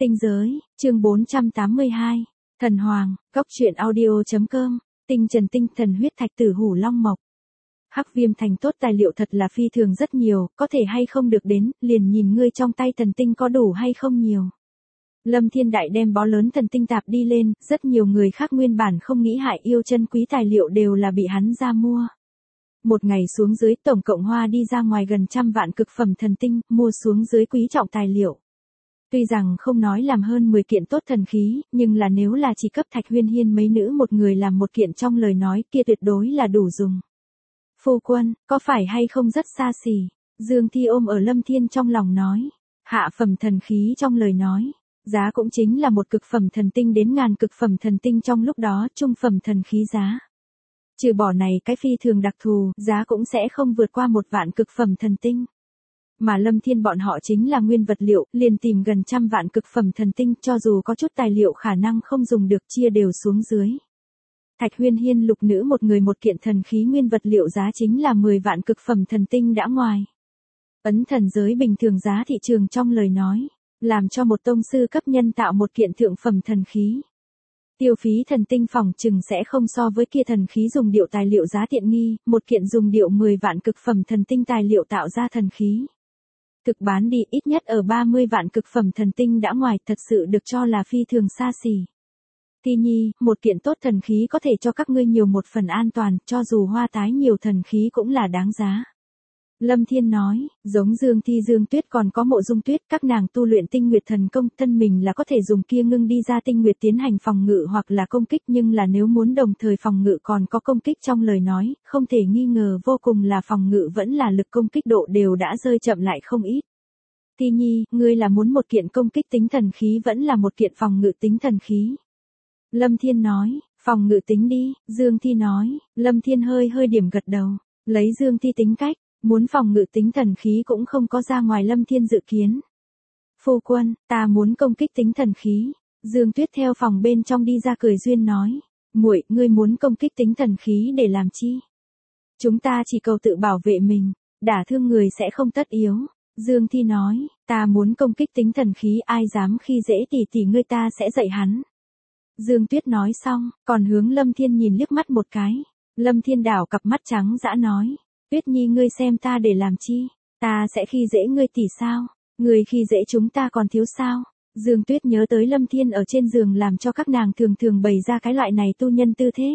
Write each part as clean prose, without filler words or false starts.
Tinh giới, chương 482. Thần Hoàng, Cốc truyện audio.com, Tinh Trần Tinh Thần huyết thạch tử hủ long mộc. Hắc Viêm Thành tốt tài liệu thật là phi thường rất nhiều, có thể hay không được đến, liền nhìn ngươi trong tay thần tinh có đủ hay không nhiều. Lâm Thiên Đại đem bó lớn thần tinh tạp đi lên, rất nhiều người khác nguyên bản không nghĩ hại yêu chân quý tài liệu đều là bị hắn ra mua. Một ngày xuống dưới tổng cộng hoa đi ra ngoài gần 100 vạn cực phẩm thần tinh, mua xuống dưới quý trọng tài liệu. Tuy rằng không nói làm hơn 10 kiện tốt thần khí, nhưng là nếu là chỉ cấp Thạch Huyên Hiên mấy nữ một người làm một kiện trong lời nói kia tuyệt đối là đủ dùng. Phu quân, có phải hay không rất xa xỉ? Dương Thi ôm ở Lâm Thiên trong lòng nói. Hạ phẩm thần khí trong lời nói. Giá cũng chính là một cực phẩm thần tinh đến ngàn cực phẩm thần tinh trong lúc đó, trung phẩm thần khí giá. Trừ bỏ này cái phi thường đặc thù, giá cũng sẽ không vượt qua 1 vạn cực phẩm thần tinh. Mà Lâm Thiên bọn họ chính là nguyên vật liệu, liền tìm gần 100 vạn cực phẩm thần tinh, cho dù có chút tài liệu khả năng không dùng được chia đều xuống dưới. Thạch Huyên Hiên lục nữ một người một kiện thần khí nguyên vật liệu giá chính là 10 vạn cực phẩm thần tinh đã ngoài. Ấn thần giới bình thường giá thị trường trong lời nói, làm cho một tông sư cấp nhân tạo một kiện thượng phẩm thần khí. Tiêu phí thần tinh phòng chừng sẽ không so với kia thần khí dùng điệu tài liệu giá tiện nghi, một kiện dùng điệu 10 vạn cực phẩm thần tinh tài liệu tạo ra thần khí. Thực bán đi ít nhất ở 30 vạn cực phẩm thần tinh đã ngoài, thật sự được cho là phi thường xa xỉ. Ti Nhi, một kiện tốt thần khí có thể cho các ngươi nhiều một phần an toàn, cho dù hoa tái nhiều thần khí cũng là đáng giá. Lâm Thiên nói, giống Dương Thi Dương Tuyết còn có Mộ Dung Tuyết, các nàng tu luyện tinh nguyệt thần công, thân mình là có thể dùng kia ngưng đi ra tinh nguyệt tiến hành phòng ngự hoặc là công kích, nhưng là nếu muốn đồng thời phòng ngự còn có công kích trong lời nói, không thể nghi ngờ vô cùng là phòng ngự vẫn là lực công kích độ đều đã rơi chậm lại không ít. Ti Nhi, ngươi là muốn một kiện công kích tính thần khí vẫn là một kiện phòng ngự tính thần khí? Lâm Thiên nói, phòng ngự tính đi. Dương Thi nói. Lâm Thiên hơi điểm gật đầu, lấy Dương Thi tính cách, muốn phòng ngự tính thần khí cũng không có ra ngoài Lâm Thiên dự kiến. Phu quân, ta muốn công kích tính thần khí. Dương Tuyết theo phòng bên trong đi ra cười duyên nói, muội, ngươi muốn công kích tính thần khí để làm chi? Chúng ta chỉ cầu tự bảo vệ mình, đả thương người sẽ không tất yếu. Dương Thi nói, ta muốn công kích tính thần khí, ai dám khi dễ tỷ ngươi ta sẽ dạy hắn. Dương Tuyết nói xong, còn hướng Lâm Thiên nhìn liếc mắt một cái. Lâm Thiên đảo cặp mắt trắng dã nói, Tuyết Nhi ngươi xem ta để làm chi? Ta sẽ khi dễ ngươi tỷ sao? Ngươi khi dễ chúng ta còn thiếu sao? Dương Tuyết nhớ tới Lâm Thiên ở trên giường làm cho các nàng thường bày ra cái loại này tu nhân tư thế.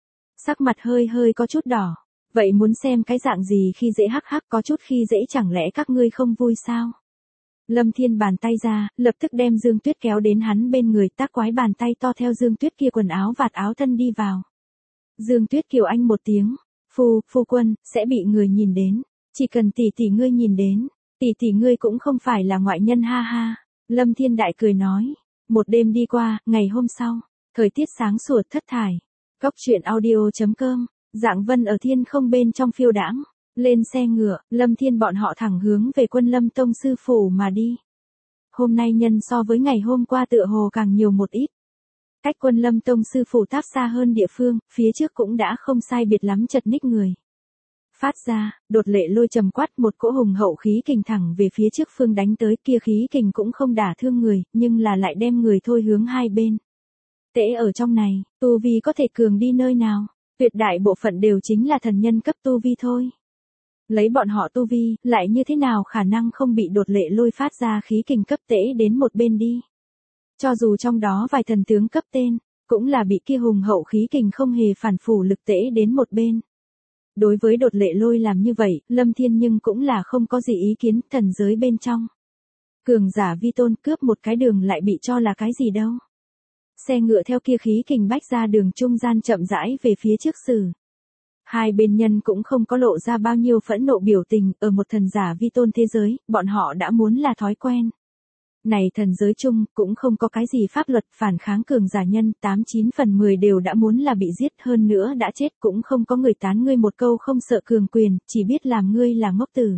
Sắc mặt hơi có chút đỏ. Vậy muốn xem cái dạng gì khi dễ hắc có chút khi dễ chẳng lẽ các ngươi không vui sao? Lâm Thiên bàn tay ra, lập tức đem Dương Tuyết kéo đến hắn bên người, tác quái bàn tay to theo Dương Tuyết kia quần áo vạt áo thân đi vào. Dương Tuyết kiều anh một tiếng, phu quân, sẽ bị người nhìn đến, chỉ cần tỷ ngươi nhìn đến, tỷ ngươi cũng không phải là ngoại nhân ha ha. Lâm Thiên Đại cười nói, một đêm đi qua, ngày hôm sau, thời tiết sáng sủa thất thải, Cốc truyện audio.com, Dạng Vân ở thiên không bên trong phiêu đãng. Lên xe ngựa, Lâm Thiên bọn họ thẳng hướng về Quân Lâm Tông sư phủ mà đi. Hôm nay nhân so với ngày hôm qua tựa hồ càng nhiều một ít. Cách Quân Lâm Tông sư phủ táp xa hơn địa phương, phía trước cũng đã không sai biệt lắm chật ních người. Phát ra, đột lệ lôi trầm quát, một cỗ hùng hậu khí kình thẳng về phía trước phương đánh tới, kia khí kình cũng không đả thương người, nhưng là lại đem người thôi hướng hai bên. Tễ ở trong này, tu vi có thể cường đi nơi nào, tuyệt đại bộ phận đều chính là thần nhân cấp tu vi thôi. Lấy bọn họ tu vi, lại như thế nào khả năng không bị đột lệ lôi phát ra khí kình cấp tễ đến một bên đi. Cho dù trong đó vài thần tướng cấp tên, cũng là bị kia hùng hậu khí kình không hề phản phủ lực tễ đến một bên. Đối với đột lệ lôi làm như vậy, Lâm Thiên nhưng cũng là không có gì ý kiến, thần giới bên trong. Cường giả vi tôn cướp một cái đường lại bị cho là cái gì đâu. Xe ngựa theo kia khí kình bách ra đường trung gian chậm rãi về phía trước xử. Hai bên nhân cũng không có lộ ra bao nhiêu phẫn nộ biểu tình, ở một thần giả vi tôn thế giới, bọn họ đã muốn là thói quen. Này thần giới chung, cũng không có cái gì pháp luật phản kháng cường giả nhân, 89 phần 10 đều đã muốn là bị giết, hơn nữa đã chết, cũng không có người tán ngươi một câu không sợ cường quyền, chỉ biết làm ngươi là ngốc tử.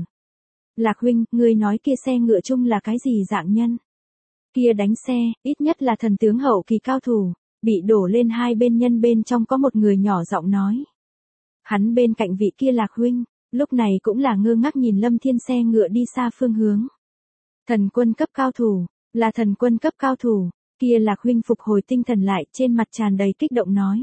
Lạc huynh, ngươi nói kia xe ngựa chung là cái gì dạng nhân? Kia đánh xe, ít nhất là thần tướng hậu kỳ cao thủ, bị đổ lên hai bên nhân bên trong có một người nhỏ giọng nói. Hắn bên cạnh vị kia Lạc huynh, lúc này cũng là ngơ ngác nhìn Lâm Thiên xe ngựa đi xa phương hướng. Thần quân cấp cao thủ, Là thần quân cấp cao thủ. Kia Lạc huynh phục hồi tinh thần lại, trên mặt tràn đầy kích động nói.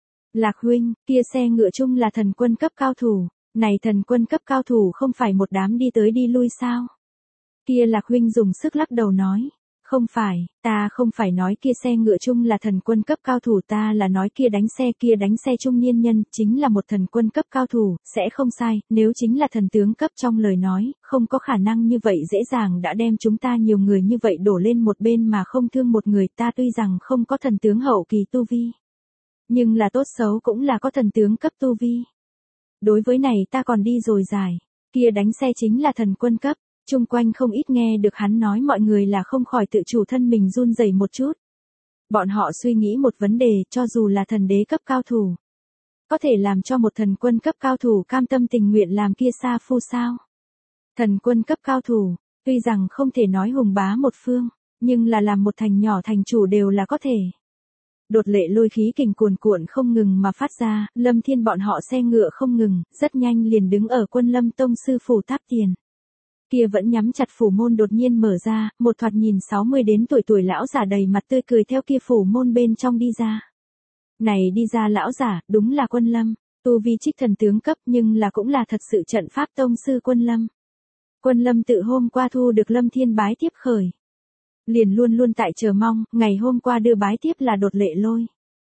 Lạc huynh, kia xe ngựa chung là thần quân cấp cao thủ. Này thần quân cấp cao thủ không phải một đám đi tới đi lui sao? Kia Lạc huynh dùng sức lắc đầu nói. Không phải, ta không phải nói kia xe ngựa chung là thần quân cấp cao thủ, ta là nói kia đánh xe trung niên nhân, chính là một thần quân cấp cao thủ, sẽ không sai, nếu chính là thần tướng cấp trong lời nói, không có khả năng như vậy dễ dàng đã đem chúng ta nhiều người như vậy đổ lên một bên mà không thương một người, ta tuy rằng không có thần tướng hậu kỳ tu vi. Nhưng là tốt xấu cũng là có thần tướng cấp tu vi. Đối với này ta còn đi rồi giải, kia đánh xe chính là thần quân cấp. Chung quanh không ít nghe được hắn nói mọi người là không khỏi tự chủ thân mình run rẩy một chút. Bọn họ suy nghĩ một vấn đề, cho dù là thần đế cấp cao thủ, có thể làm cho một thần quân cấp cao thủ cam tâm tình nguyện làm kia sa phu sao? Thần quân cấp cao thủ, tuy rằng không thể nói hùng bá một phương, nhưng là làm một thành nhỏ thành chủ đều là có thể. Đột lệ lôi khí kình cuồn cuộn không ngừng mà phát ra, Lâm Thiên bọn họ xe ngựa không ngừng, rất nhanh liền đứng ở Quân Lâm tông sư phủ tháp tiền. Kia vẫn nhắm chặt phủ môn đột nhiên mở ra, một thoạt nhìn 60 đến tuổi lão giả đầy mặt tươi cười theo kia phủ môn bên trong đi ra. Này đi ra lão giả, đúng là Quân Lâm, tu vi trích thần tướng cấp nhưng là cũng là thật sự trận pháp tông sư Quân Lâm. Quân Lâm tự hôm qua thu được Lâm Thiên bái tiếp khởi. Liền luôn luôn tại chờ mong, ngày hôm qua đưa bái tiếp là đột lệ lôi.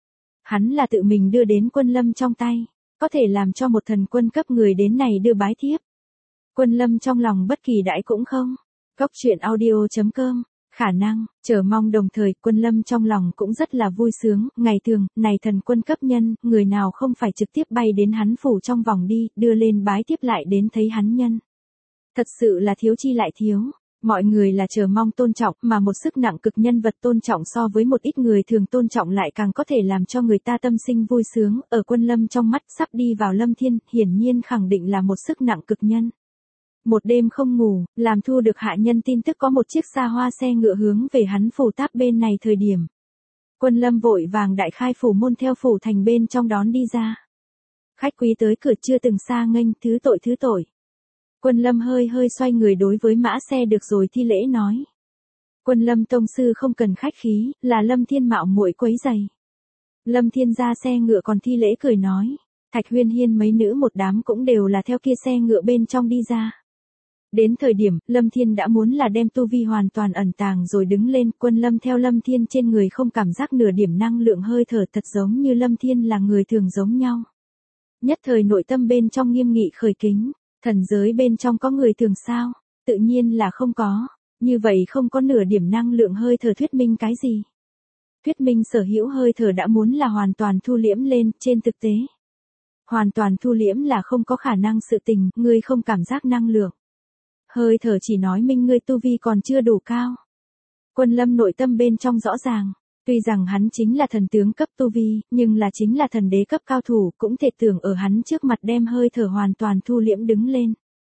Hắn là tự mình đưa đến Quân Lâm trong tay, có thể làm cho một thần quân cấp người đến này đưa bái tiếp. Quân Lâm trong lòng bất kỳ đãi cũng không. Góc chuyện audio.com, khả năng, chờ mong đồng thời Quân Lâm trong lòng cũng rất là vui sướng, ngày thường, này thần quân cấp nhân, người nào không phải trực tiếp bay đến hắn phủ trong vòng đi, đưa lên bái tiếp lại đến thấy hắn nhân. Thật sự là thiếu chi lại thiếu, mọi người là chờ mong tôn trọng mà một sức nặng cực nhân vật tôn trọng so với một ít người thường tôn trọng lại càng có thể làm cho người ta tâm sinh vui sướng, ở Quân Lâm trong mắt sắp đi vào Lâm Thiên, hiển nhiên khẳng định là một sức nặng cực nhân. Một đêm không ngủ, làm thu được hạ nhân tin tức có một chiếc xa hoa xe ngựa hướng về hắn phủ tháp bên này thời điểm. Quân Lâm vội vàng đại khai phủ môn theo phủ thành bên trong đón đi ra. Khách quý tới cửa chưa từng xa nghênh, thứ tội. Quân Lâm hơi xoay người đối với mã xe được rồi thi lễ nói. Quân Lâm tông sư không cần khách khí, là Lâm Thiên mạo muội quấy giày. Lâm Thiên ra xe ngựa còn thi lễ cười nói. Thạch Huyên Hiên mấy nữ một đám cũng đều là theo kia xe ngựa bên trong đi ra. Đến thời điểm, Lâm Thiên đã muốn là đem tu vi hoàn toàn ẩn tàng rồi đứng lên, Quân Lâm theo Lâm Thiên trên người không cảm giác nửa điểm năng lượng hơi thở thật giống như Lâm Thiên là người thường giống nhau. Nhất thời nội tâm bên trong nghiêm nghị khởi kính, thần giới bên trong có người thường sao? Tự nhiên là không có, như vậy không có nửa điểm năng lượng hơi thở thuyết minh cái gì? Thuyết minh sở hữu hơi thở đã muốn là hoàn toàn thu liễm lên, trên thực tế. Hoàn toàn thu liễm là không có khả năng sự tình, ngươi không cảm giác năng lượng. Hơi thở chỉ nói minh ngươi tu vi còn chưa đủ cao. Quân Lâm nội tâm bên trong rõ ràng, tuy rằng hắn chính là thần tướng cấp tu vi, nhưng là chính là thần đế cấp cao thủ, cũng thể tưởng ở hắn trước mặt đem hơi thở hoàn toàn thu liễm đứng lên.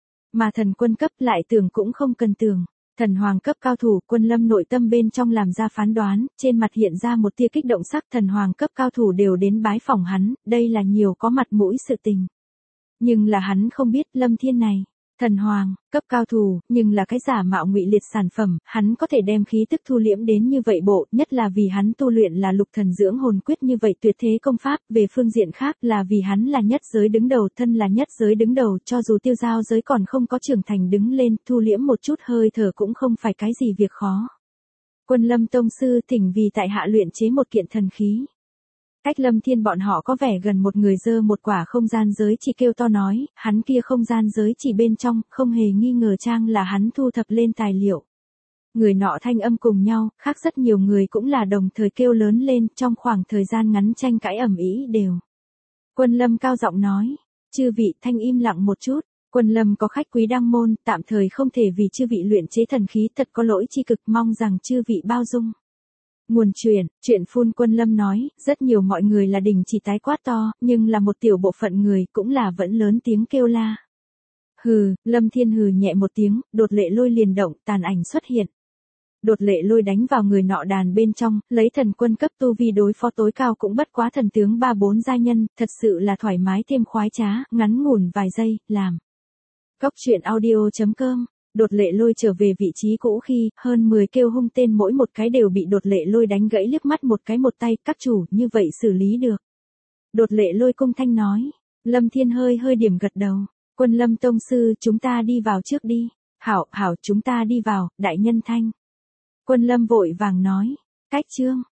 Mà thần quân cấp lại tưởng cũng không cần tưởng, thần hoàng cấp cao thủ, Quân Lâm nội tâm bên trong làm ra phán đoán, trên mặt hiện ra một tia kích động sắc, thần hoàng cấp cao thủ đều đến bái phỏng hắn, đây là nhiều có mặt mũi sự tình. Nhưng là hắn không biết Lâm Thiên này. Thần hoàng, cấp cao thủ, nhưng là cái giả mạo ngụy liệt sản phẩm, hắn có thể đem khí tức thu liễm đến như vậy bộ, nhất là vì hắn tu luyện là lục thần dưỡng hồn quyết như vậy tuyệt thế công pháp, về phương diện khác là vì hắn là nhất giới đứng đầu, thân là nhất giới đứng đầu, cho dù tiêu giao giới còn không có trưởng thành đứng lên, thu liễm một chút hơi thở cũng không phải cái gì việc khó. Quân Lâm tông sư thỉnh vì tại hạ luyện chế một kiện thần khí. Cách Lâm Thiên bọn họ có vẻ gần một người giơ một quả không gian giới chỉ kêu to nói, hắn kia không gian giới chỉ bên trong, không hề nghi ngờ trang là hắn thu thập lên tài liệu. Người nọ thanh âm cùng nhau, khác rất nhiều người cũng là đồng thời kêu lớn lên, trong khoảng thời gian ngắn tranh cãi ầm ĩ đều. Quân Lâm cao giọng nói, chư vị thanh im lặng một chút, Quân Lâm có khách quý đăng môn, tạm thời không thể vì chư vị luyện chế thần khí, thật có lỗi chi cực, mong rằng chư vị bao dung. Nguồn chuyện phun Quân Lâm nói, rất nhiều mọi người là đình chỉ tái quát to, nhưng là một tiểu bộ phận người cũng là vẫn lớn tiếng kêu la. Hừ, Lâm Thiên hừ nhẹ một tiếng, đột lệ lôi liền động, tàn ảnh xuất hiện. Đột lệ lôi đánh vào người nọ đàn bên trong, lấy thần quân cấp tu vi đối phó tối cao cũng bất quá thần tướng 3-4 gia nhân, thật sự là thoải mái thêm khoái trá, ngắn ngủn vài giây, làm. Góc chuyện audio.com Đột lệ lôi trở về vị trí cũ khi, hơn 10 kêu hung tên mỗi một cái đều bị đột lệ lôi đánh gãy liếc mắt một cái một tay, các chủ, như vậy xử lý được. Đột lệ lôi cung thanh nói. Lâm Thiên hơi hơi điểm gật đầu. Quân Lâm tông sư, chúng ta đi vào trước đi. Hảo, hảo, chúng ta đi vào, đại nhân thanh. Quân Lâm vội vàng nói. Cách chương.